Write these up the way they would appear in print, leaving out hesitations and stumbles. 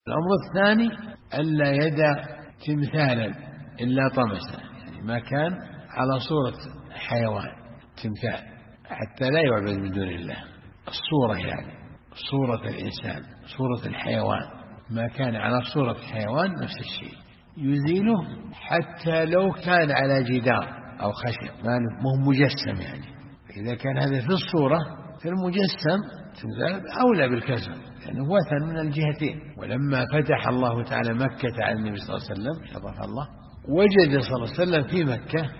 الأمر الثاني ألا يدع تمثالا إلا طمسه، يعني ما كان على صورة حيوان تمثال حتى لا يعبد من دون الله. الصورة يعني صورة الإنسان، صورة الحيوان، ما كان على صورة حيوان نفس الشيء يزيله، حتى لو كان على جدار أو خشب ما هو مجسم. يعني إذا كان هذا في الصورة في المجسم أولى بالكسر، لأنه وثن من الجهتين. ولما فتح الله تعالى مكة على النبي صلى الله عليه وسلم شرف الله، وجد صلى الله عليه وسلم في مكة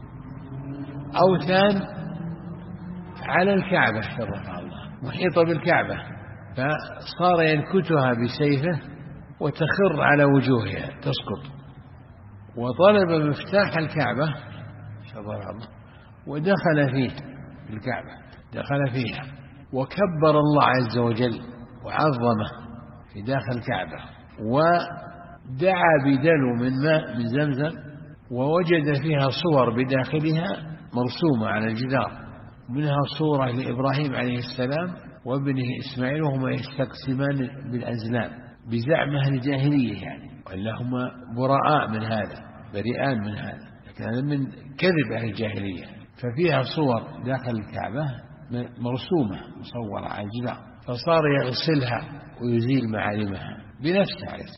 أوثان على الكعبة شرف الله محيطة بالكعبة، فصار ينكتها بسيفه وتخر على وجوهها تسقط، وطلب مفتاح الكعبة شرف الله ودخل فيه الكعبة، دخل فيها وكبر الله عز وجل وعظمه في داخل الكعبة، ودعا بدلو من ماء من زمزم، ووجد فيها صور بداخلها مرسومة على الجدار، منها صورة لإبراهيم عليه السلام وابنه إسماعيل وهما يستقسمان بالأزلام بزعم أهل الجاهلية، يعني وإنهما براء من هذا، بريئان من هذا، لكن هذا من كذب أهل الجاهلية. ففيها صور داخل الكعبة مرسومة مصورة على الجدار، فصار يغسلها ويزيل معالمها بنفسه عليه.